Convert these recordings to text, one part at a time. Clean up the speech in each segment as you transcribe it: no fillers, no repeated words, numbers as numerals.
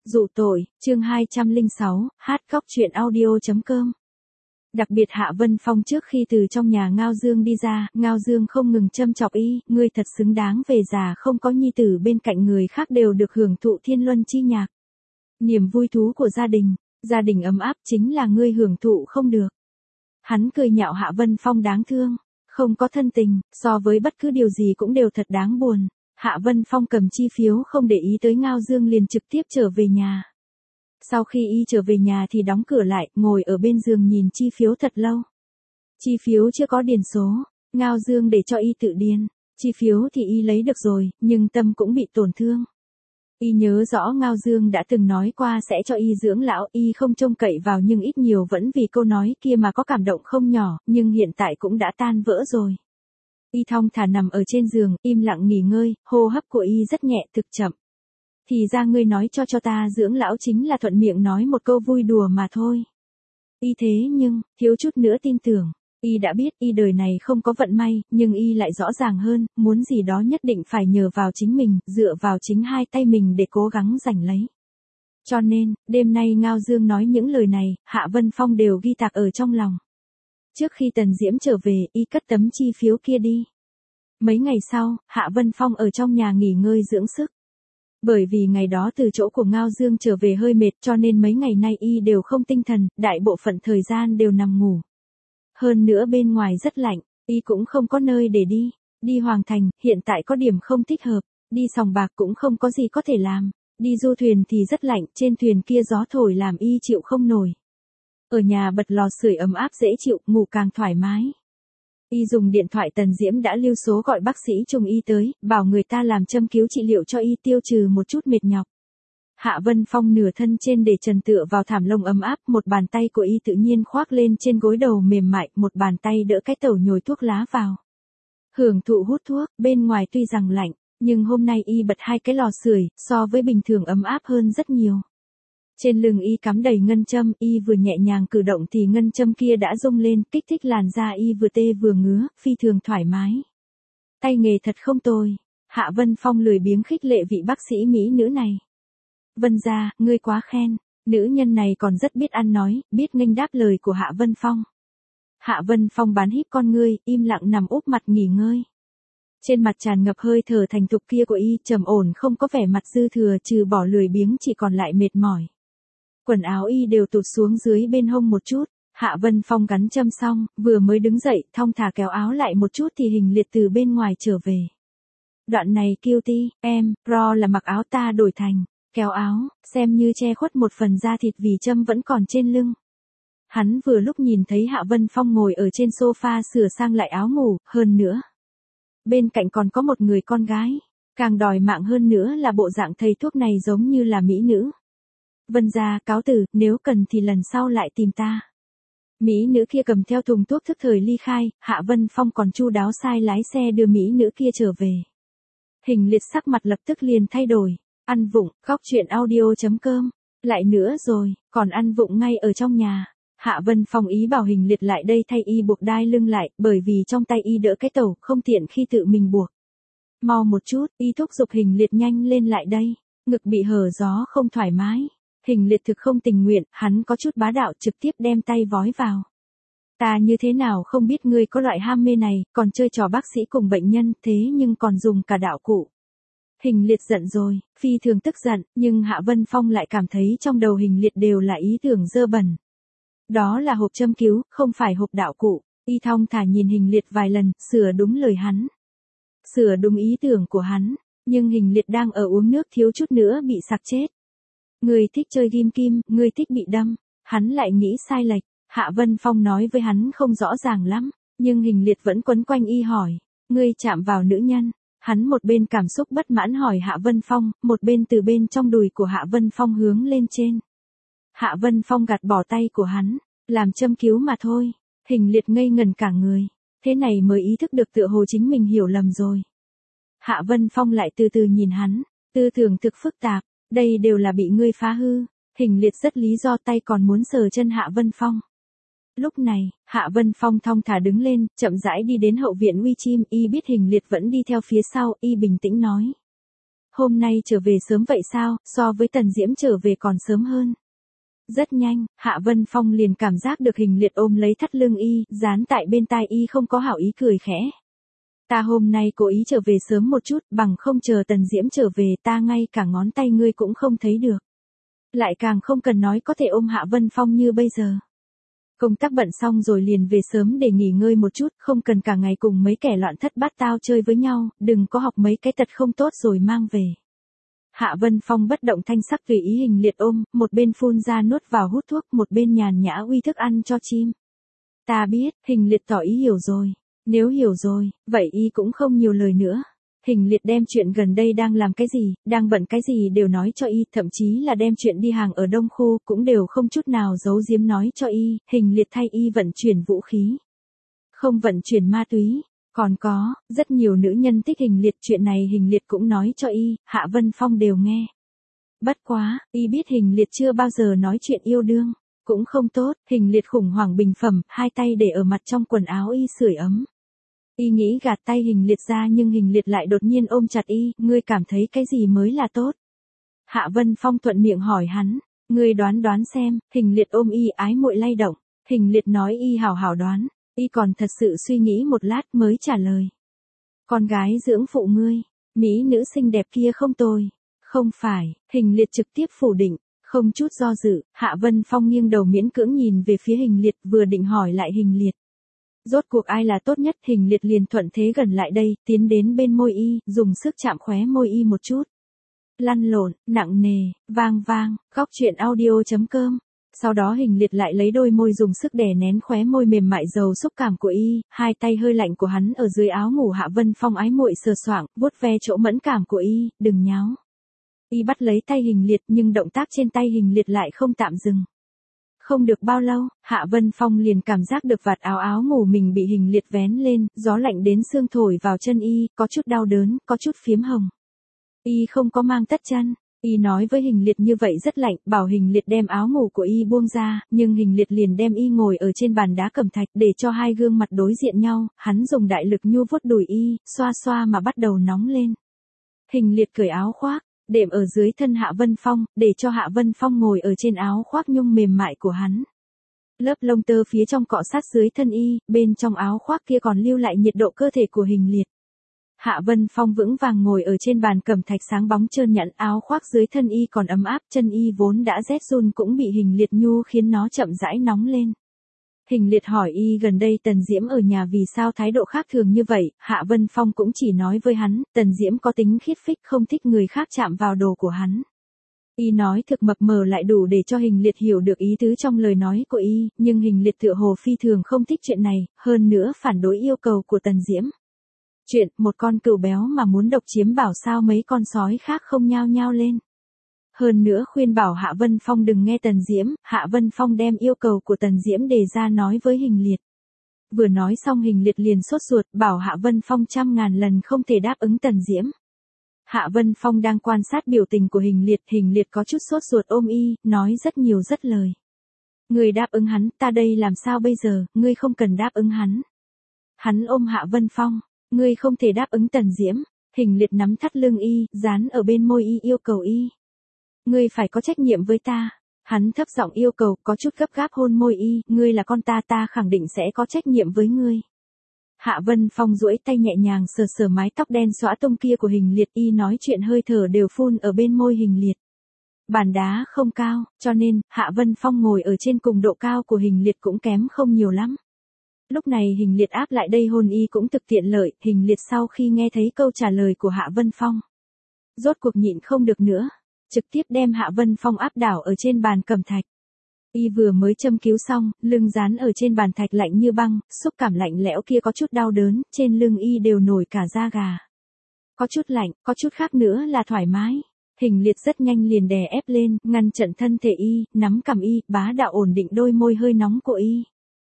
Dụ tội, chương 206, hát khóc chuyện audio.com. Đặc biệt Hạ Vân Phong trước khi từ trong nhà Ngao Dương đi ra, Ngao Dương không ngừng châm chọc y, ngươi thật xứng đáng về già không có nhi tử bên cạnh người khác đều được hưởng thụ thiên luân chi nhạc. Niềm vui thú của gia đình ấm áp chính là ngươi hưởng thụ không được. Hắn cười nhạo Hạ Vân Phong đáng thương, không có thân tình, so với bất cứ điều gì cũng đều thật đáng buồn. Hạ Vân Phong cầm chi phiếu không để ý tới Ngao Dương liền trực tiếp trở về nhà. Sau khi y trở về nhà thì đóng cửa lại, ngồi ở bên giường nhìn chi phiếu thật lâu. Chi phiếu chưa có điền số, Ngao Dương để cho y tự điền. Chi phiếu thì y lấy được rồi, nhưng tâm cũng bị tổn thương. Y nhớ rõ Ngao Dương đã từng nói qua sẽ cho y dưỡng lão, y không trông cậy vào nhưng ít nhiều vẫn vì câu nói kia mà có cảm động không nhỏ, nhưng hiện tại cũng đã tan vỡ rồi. Y thong thả nằm ở trên giường, im lặng nghỉ ngơi, hô hấp của y rất nhẹ thực chậm. Thì ra ngươi nói cho ta dưỡng lão chính là thuận miệng nói một câu vui đùa mà thôi. Y thế nhưng, thiếu chút nữa tin tưởng. Y đã biết y đời này không có vận may, nhưng y lại rõ ràng hơn, muốn gì đó nhất định phải nhờ vào chính mình, dựa vào chính hai tay mình để cố gắng giành lấy. Cho nên, đêm nay Ngao Dương nói những lời này, Hạ Vân Phong đều ghi tạc ở trong lòng. Trước khi Tần Diễm trở về, y cất tấm chi phiếu kia đi. Mấy ngày sau, Hạ Vân Phong ở trong nhà nghỉ ngơi dưỡng sức. Bởi vì ngày đó từ chỗ của Ngao Dương trở về hơi mệt cho nên mấy ngày nay y đều không tinh thần, đại bộ phận thời gian đều nằm ngủ. Hơn nữa bên ngoài rất lạnh, y cũng không có nơi để đi. Đi Hoàng Thành, hiện tại có điểm không thích hợp. Đi sòng bạc cũng không có gì có thể làm. Đi du thuyền thì rất lạnh, trên thuyền kia gió thổi làm y chịu không nổi. Ở nhà bật lò sưởi ấm áp dễ chịu, ngủ càng thoải mái. Y dùng điện thoại Tần Diễm đã lưu số gọi bác sĩ Trung y tới, bảo người ta làm châm cứu trị liệu cho y tiêu trừ một chút mệt nhọc. Hạ Vân Phong nửa thân trên để trần tựa vào thảm lông ấm áp, một bàn tay của y tự nhiên khoác lên trên gối đầu mềm mại, một bàn tay đỡ cái tẩu nhồi thuốc lá vào. Hưởng thụ hút thuốc, bên ngoài tuy rằng lạnh, nhưng hôm nay y bật hai cái lò sưởi, so với bình thường ấm áp hơn rất nhiều. Trên lưng y cắm đầy ngân châm, y vừa nhẹ nhàng cử động thì ngân châm kia đã rung lên, kích thích làn da y vừa tê vừa ngứa, phi thường thoải mái. Tay nghề thật không tồi. Hạ Vân Phong lười biếng khích lệ vị bác sĩ mỹ nữ này. Vân gia, ngươi quá khen. Nữ nhân này còn rất biết ăn nói, biết nghênh đáp lời của Hạ Vân Phong. Hạ Vân Phong bán híp con ngươi, im lặng nằm úp mặt nghỉ ngơi. Trên mặt tràn ngập hơi thở thành thục kia của y, trầm ổn không có vẻ mặt dư thừa, trừ bỏ lười biếng chỉ còn lại mệt mỏi. Quần áo y đều tụt xuống dưới bên hông một chút. Hạ Vân Phong gắn châm xong, vừa mới đứng dậy, thong thả kéo áo lại một chút thì Hình Liệt từ bên ngoài trở về. Đoạn này Cutie, em, Pro là mặc áo ta đổi thành, kéo áo, xem như che khuất một phần da thịt vì châm vẫn còn trên lưng. Hắn vừa lúc nhìn thấy Hạ Vân Phong ngồi ở trên sofa sửa sang lại áo ngủ, hơn nữa. Bên cạnh còn có một người con gái, càng đòi mạng hơn nữa là bộ dạng thầy thuốc này giống như là mỹ nữ. Vân gia, cáo từ, nếu cần thì lần sau lại tìm ta. Mỹ nữ kia cầm theo thùng thuốc thức thời ly khai, Hạ Vân Phong còn chu đáo sai lái xe đưa mỹ nữ kia trở về. Hình Liệt sắc mặt lập tức liền thay đổi, ăn vụng, khóc chuyện audio.com, lại nữa rồi, còn ăn vụng ngay ở trong nhà. Hạ Vân Phong ý bảo Hình Liệt lại đây thay y buộc đai lưng lại, bởi vì trong tay y đỡ cái tẩu, không tiện khi tự mình buộc. Mau một chút, y thúc giục Hình Liệt nhanh lên lại đây, ngực bị hở gió không thoải mái. Hình Liệt thực không tình nguyện, hắn có chút bá đạo trực tiếp đem tay vói vào. Ta như thế nào không biết ngươi có loại ham mê này, còn chơi trò bác sĩ cùng bệnh nhân, thế nhưng còn dùng cả đạo cụ. Hình Liệt giận rồi, phi thường tức giận, nhưng Hạ Vân Phong lại cảm thấy trong đầu Hình Liệt đều là ý tưởng dơ bẩn. Đó là hộp châm cứu, không phải hộp đạo cụ. Y thong thả nhìn Hình Liệt vài lần, sửa đúng lời hắn. Sửa đúng ý tưởng của hắn, nhưng Hình Liệt đang ở uống nước thiếu chút nữa bị sặc chết. Ngươi thích chơi ghim kim, ngươi thích bị đâm. Hắn lại nghĩ sai lệch. Hạ Vân Phong nói với hắn không rõ ràng lắm, nhưng Hình Liệt vẫn quấn quanh y hỏi. Ngươi chạm vào nữ nhân. Hắn một bên cảm xúc bất mãn hỏi Hạ Vân Phong, một bên từ bên trong đùi của Hạ Vân Phong hướng lên trên. Hạ Vân Phong gạt bỏ tay của hắn, làm châm cứu mà thôi. Hình Liệt ngây ngần cả người. Thế này mới ý thức được tựa hồ chính mình hiểu lầm rồi. Hạ Vân Phong lại từ từ nhìn hắn, tư tưởng thực phức tạp. Đây đều là bị ngươi phá hư. Hình Liệt rất lý do tay còn muốn sờ chân Hạ Vân Phong. Lúc này, Hạ Vân Phong thong thả đứng lên, chậm rãi đi đến hậu viện uy chim, y biết Hình Liệt vẫn đi theo phía sau, y bình tĩnh nói. hôm nay trở về sớm vậy sao, so với Tần Diễm trở về còn sớm hơn. Rất nhanh, Hạ Vân Phong liền cảm giác được Hình Liệt ôm lấy thắt lưng y, dán tại bên tai y không có hảo ý cười khẽ. Ta hôm nay cố ý trở về sớm một chút, bằng không chờ Tần Diễm trở về ta ngay cả ngón tay ngươi cũng không thấy được. Lại càng không cần nói có thể ôm Hạ Vân Phong như bây giờ. Công tác bận xong rồi liền về sớm để nghỉ ngơi một chút, không cần cả ngày cùng mấy kẻ loạn thất bát tao chơi với nhau, đừng có học mấy cái tật không tốt rồi mang về. Hạ Vân Phong bất động thanh sắc tùy ý Hình Liệt ôm, một bên phun ra nuốt vào hút thuốc, một bên nhàn nhã uy thức ăn cho chim. Ta biết, Hình Liệt tỏ ý hiểu rồi. Nếu hiểu rồi, vậy y cũng không nhiều lời nữa. Hình Liệt đem chuyện gần đây đang làm cái gì, đang bận cái gì đều nói cho y, thậm chí là đem chuyện đi hàng ở Đông Khu cũng đều không chút nào giấu giếm nói cho y. Hình Liệt thay y vận chuyển vũ khí, không vận chuyển ma túy. Còn có, rất nhiều nữ nhân thích Hình Liệt, chuyện này Hình Liệt cũng nói cho y, Hạ Vân Phong đều nghe. Bất quá, y biết Hình Liệt chưa bao giờ nói chuyện yêu đương, cũng không tốt. Hình Liệt khủng hoảng bình phẩm, hai tay để ở mặt trong quần áo y sưởi ấm. Y nghĩ gạt tay Hình Liệt ra nhưng Hình Liệt lại đột nhiên ôm chặt y, ngươi cảm thấy cái gì mới là tốt? Hạ Vân Phong thuận miệng hỏi hắn, ngươi đoán đoán xem. Hình Liệt ôm y ái muội lay động. Hình Liệt nói y hảo hảo đoán, y còn thật sự suy nghĩ một lát mới trả lời. Con gái dưỡng phụ ngươi, mỹ nữ xinh đẹp kia không tồi. Không phải, Hình Liệt trực tiếp phủ định, không chút do dự. Hạ Vân Phong nghiêng đầu miễn cưỡng nhìn về phía Hình Liệt, vừa định hỏi lại Hình Liệt. Rốt cuộc ai là tốt nhất, Hình Liệt liền thuận thế gần lại đây, tiến đến bên môi y, dùng sức chạm khóe môi y một chút. Lăn lộn, nặng nề, vang vang, góc truyện audio.com. Sau đó Hình Liệt lại lấy đôi môi dùng sức đè nén khóe môi mềm mại giàu xúc cảm của y, hai tay hơi lạnh của hắn ở dưới áo ngủ Hạ Vân Phong ái muội sờ soạng, vuốt ve chỗ mẫn cảm của y, đừng nháo. Y bắt lấy tay Hình Liệt nhưng động tác trên tay Hình Liệt lại không tạm dừng. Không được bao lâu, Hạ Vân Phong liền cảm giác được vạt áo ngủ mình bị Hình Liệt vén lên, gió lạnh đến xương thổi vào chân y, có chút đau đớn, có chút phiếm hồng. Y không có mang tất chân, y nói với Hình Liệt như vậy rất lạnh, bảo Hình Liệt đem áo ngủ của y buông ra, nhưng Hình Liệt liền đem y ngồi ở trên bàn đá cẩm thạch để cho hai gương mặt đối diện nhau, hắn dùng đại lực nhu vuốt đùi y, xoa xoa mà bắt đầu nóng lên. Hình Liệt cởi áo khoác, đệm ở dưới thân Hạ Vân Phong, để cho Hạ Vân Phong ngồi ở trên áo khoác nhung mềm mại của hắn. Lớp lông tơ phía trong cọ sát dưới thân y, bên trong áo khoác kia còn lưu lại nhiệt độ cơ thể của Hình Liệt. Hạ Vân Phong vững vàng ngồi ở trên bàn cẩm thạch sáng bóng trơn nhẵn, áo khoác dưới thân y còn ấm áp, chân y vốn đã rét run cũng bị Hình Liệt nhu khiến nó chậm rãi nóng lên. Hình Liệt hỏi y gần đây Tần Diễm ở nhà vì sao thái độ khác thường như vậy, Hạ Vân Phong cũng chỉ nói với hắn, Tần Diễm có tính khiết phích không thích người khác chạm vào đồ của hắn. Y nói thực mập mờ lại đủ để cho Hình Liệt hiểu được ý tứ trong lời nói của y, nhưng Hình Liệt tựa hồ phi thường không thích chuyện này, hơn nữa phản đối yêu cầu của Tần Diễm. Chuyện, một con cừu béo mà muốn độc chiếm bảo sao mấy con sói khác không nhao nhao lên. Hơn nữa khuyên bảo Hạ Vân Phong đừng nghe Tần Diễm, Hạ Vân Phong đem yêu cầu của Tần Diễm đề ra nói với Hình Liệt. Vừa nói xong Hình Liệt liền sốt ruột, bảo Hạ Vân Phong 100.000 lần không thể đáp ứng Tần Diễm. Hạ Vân Phong đang quan sát biểu tình của Hình Liệt có chút sốt ruột ôm y, nói rất nhiều rất lời. Ngươi đáp ứng hắn, ta đây làm sao bây giờ, ngươi không cần đáp ứng hắn. Hắn ôm Hạ Vân Phong, ngươi không thể đáp ứng Tần Diễm. Hình Liệt nắm thắt lưng y, dán ở bên môi y yêu cầu y. Ngươi phải có trách nhiệm với ta. Hắn thấp giọng yêu cầu, có chút gấp gáp hôn môi y, ngươi là con ta khẳng định sẽ có trách nhiệm với ngươi. Hạ Vân Phong duỗi tay nhẹ nhàng sờ sờ mái tóc đen xõa tung kia của Hình Liệt, y nói chuyện hơi thở đều phun ở bên môi Hình Liệt. Bàn đá không cao, cho nên, Hạ Vân Phong ngồi ở trên cùng độ cao của Hình Liệt cũng kém không nhiều lắm. Lúc này Hình Liệt áp lại đây hôn y cũng thực tiện lợi, Hình Liệt sau khi nghe thấy câu trả lời của Hạ Vân Phong, rốt cuộc nhịn không được nữa, trực tiếp đem Hạ Vân Phong áp đảo ở trên bàn cẩm thạch. Y vừa mới châm cứu xong, lưng dán ở trên bàn thạch lạnh như băng, xúc cảm lạnh lẽo kia có chút đau đớn, trên lưng y đều nổi cả da gà. Có chút lạnh, có chút khác nữa là thoải mái. Hình Liệt rất nhanh liền đè ép lên, ngăn chặn thân thể y, nắm cằm y, bá đạo ổn định đôi môi hơi nóng của y.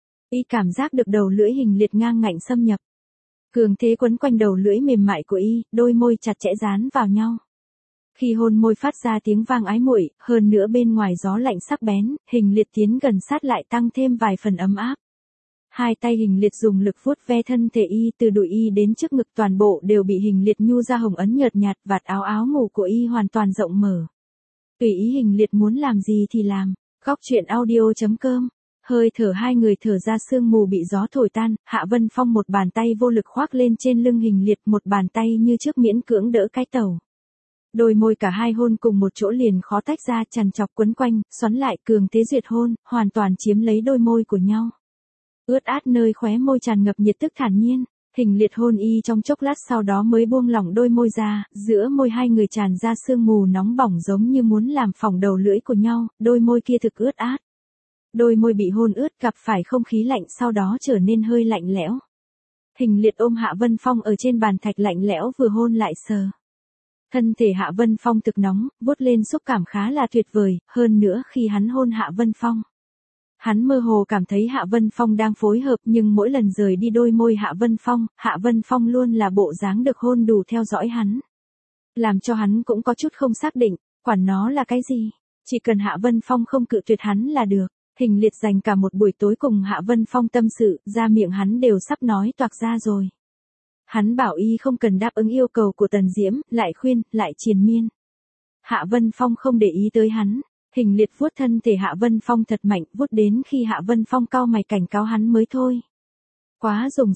Y cảm giác được đầu lưỡi Hình Liệt ngang ngạnh xâm nhập. Cường thế quấn quanh đầu lưỡi mềm mại của y, đôi môi chặt chẽ dán vào nhau. Khi hôn môi phát ra tiếng vang ái muội, hơn nữa bên ngoài gió lạnh sắc bén, Hình Liệt tiến gần sát lại tăng thêm vài phần ấm áp. Hai tay Hình Liệt dùng lực vuốt ve thân thể y, từ đùi y đến trước ngực toàn bộ đều bị Hình Liệt nhu ra hồng ấn nhợt nhạt, vạt áo áo ngủ của y hoàn toàn rộng mở. Tùy ý Hình Liệt muốn làm gì thì làm. Góc truyện audio.com. Hơi thở hai người thở ra sương mù bị gió thổi tan, Hạ Vân Phong một bàn tay vô lực khoác lên trên lưng Hình Liệt, một bàn tay như trước miễn cưỡng đỡ cái tàu. Đôi môi cả hai hôn cùng một chỗ liền khó tách ra, chằn chọc quấn quanh, xoắn lại, cường thế duyệt hôn, hoàn toàn chiếm lấy đôi môi của nhau. Ướt át nơi khóe môi tràn ngập nhiệt tức thản nhiên. Hình Liệt hôn y trong chốc lát sau đó mới buông lỏng đôi môi ra, giữa môi hai người tràn ra sương mù nóng bỏng giống như muốn làm phỏng đầu lưỡi của nhau, đôi môi kia thực ướt át. Đôi môi bị hôn ướt gặp phải không khí lạnh sau đó trở nên hơi lạnh lẽo. Hình Liệt ôm Hạ Vân Phong ở trên bàn thạch lạnh lẽo vừa hôn lại sờ. Thân thể Hạ Vân Phong thực nóng, vuốt lên xúc cảm khá là tuyệt vời, hơn nữa khi hắn hôn Hạ Vân Phong. Hắn mơ hồ cảm thấy Hạ Vân Phong đang phối hợp, nhưng mỗi lần rời đi đôi môi Hạ Vân Phong luôn là bộ dáng được hôn đủ theo dõi hắn. Làm cho hắn cũng có chút không xác định, quản nó là cái gì, chỉ cần Hạ Vân Phong không cự tuyệt hắn là được. Hình Liệt dành cả một buổi tối cùng Hạ Vân Phong tâm sự, ra miệng hắn đều sắp nói toạc ra rồi. Hắn bảo y không cần đáp ứng yêu cầu của Tần Diễm, lại khuyên, lại triền miên. Hạ Vân Phong không để ý tới hắn. Hình Liệt vuốt thân thể Hạ Vân Phong thật mạnh, vuốt đến khi Hạ Vân Phong cau mày cảnh cáo hắn mới thôi. Quá dùng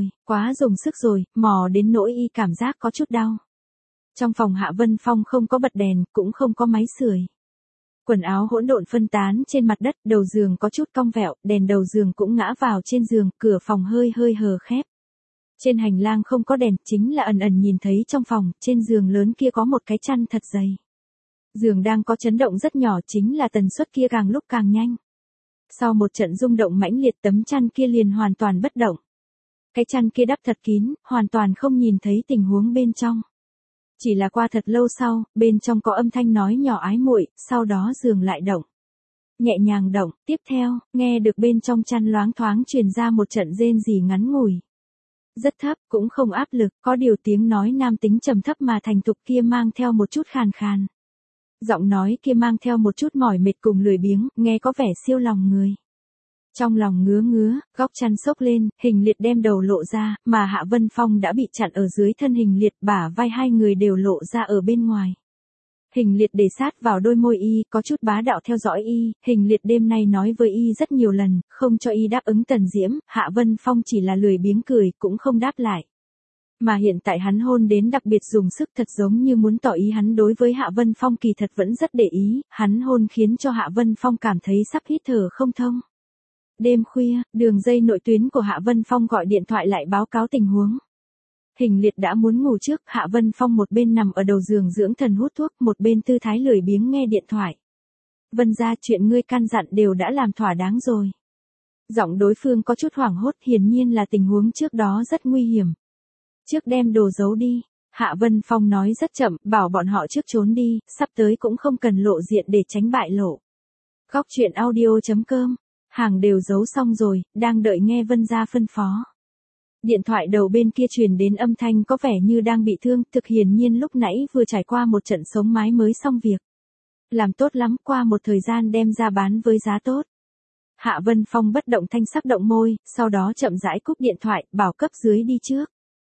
sức rồi, mò đến nỗi y cảm giác có chút đau. Trong phòng Hạ Vân Phong không có bật đèn, cũng không có máy sưởi. Quần áo hỗn độn phân tán trên mặt đất, đầu giường có chút cong vẹo, đèn đầu giường cũng ngã vào trên giường, cửa phòng hơi hờ khép. Trên hành lang không có đèn, chính là ẩn ẩn nhìn thấy trong phòng, trên giường lớn kia có một cái chăn thật dày. Giường đang có chấn động rất nhỏ, chính là tần suất kia càng lúc càng nhanh. Sau một trận rung động mãnh liệt, tấm chăn kia liền hoàn toàn bất động. Cái chăn kia đắp thật kín, hoàn toàn không nhìn thấy tình huống bên trong. Chỉ là qua thật lâu sau, bên trong có âm thanh nói nhỏ ái muội, sau đó giường lại động. Nhẹ nhàng động, tiếp theo, nghe được bên trong chăn loáng thoáng truyền ra một trận rên rỉ ngắn ngủi. Rất thấp, cũng không áp lực, có điều tiếng nói nam tính trầm thấp mà thành thục kia mang theo một chút khàn khàn. Giọng nói kia mang theo một chút mỏi mệt cùng lười biếng, nghe có vẻ siêu lòng người. Trong lòng ngứa, góc chăn xốc lên, Hình Liệt đem đầu lộ ra, mà Hạ Vân Phong đã bị chặn ở dưới thân Hình Liệt, bả vai hai người đều lộ ra ở bên ngoài. Hình Liệt để sát vào đôi môi y, có chút bá đạo theo dõi y, Hình Liệt đêm nay nói với y rất nhiều lần, không cho y đáp ứng Tần Diễm, Hạ Vân Phong chỉ là lười biếng cười, cũng không đáp lại. Mà hiện tại hắn hôn đến đặc biệt dùng sức, thật giống như muốn tỏ ý hắn đối với Hạ Vân Phong kỳ thật vẫn rất để ý, hắn hôn khiến cho Hạ Vân Phong cảm thấy sắp hít thở không thông. Đêm khuya, đường dây nội tuyến của Hạ Vân Phong gọi điện thoại lại báo cáo tình huống. Hình Liệt đã muốn ngủ trước, Hạ Vân Phong một bên nằm ở đầu giường dưỡng thần hút thuốc, một bên tư thái lười biếng nghe điện thoại. Vân gia, chuyện ngươi căn dặn đều đã làm thỏa đáng rồi. Giọng đối phương có chút hoảng hốt, hiển nhiên là tình huống trước đó rất nguy hiểm. Trước đem đồ giấu đi. Hạ Vân Phong nói rất chậm, bảo bọn họ trước trốn đi, sắp tới cũng không cần lộ diện để tránh bại lộ. Góc truyện audio.com. Hàng đều giấu xong rồi, đang đợi nghe Vân gia phân phó. Điện thoại đầu bên kia truyền đến âm thanh có vẻ như đang bị thương, thực hiển nhiên lúc nãy vừa trải qua một trận sống mái mới xong việc. Làm tốt lắm, qua một thời gian đem ra bán với giá tốt. Hạ Vân Phong bất động thanh sắc động môi, sau đó chậm rãi cúp điện thoại, bảo cấp dưới đi trước.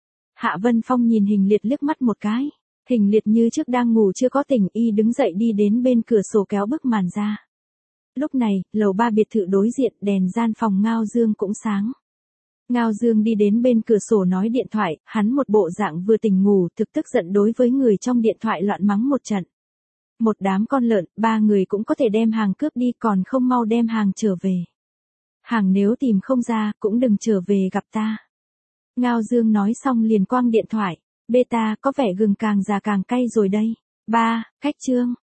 Hạ Vân Phong nhìn Hình Liệt liếc mắt một cái. Hình Liệt như trước đang ngủ chưa có tỉnh, y đứng dậy đi đến bên cửa sổ kéo bức màn ra. Lúc này, lầu 3 biệt thự đối diện, đèn gian phòng Ngao Dương cũng sáng. Ngao Dương đi đến bên cửa sổ nói điện thoại, hắn một bộ dạng vừa tỉnh ngủ, thực tức giận đối với người trong điện thoại loạn mắng một trận. Một đám con lợn, ba người cũng có thể đem hàng cướp đi, còn không mau đem hàng trở về. Hàng nếu tìm không ra, cũng đừng trở về gặp ta. Ngao Dương nói xong liền quăng điện thoại. Beta, có vẻ gừng càng già càng cay rồi đây. Cách chương.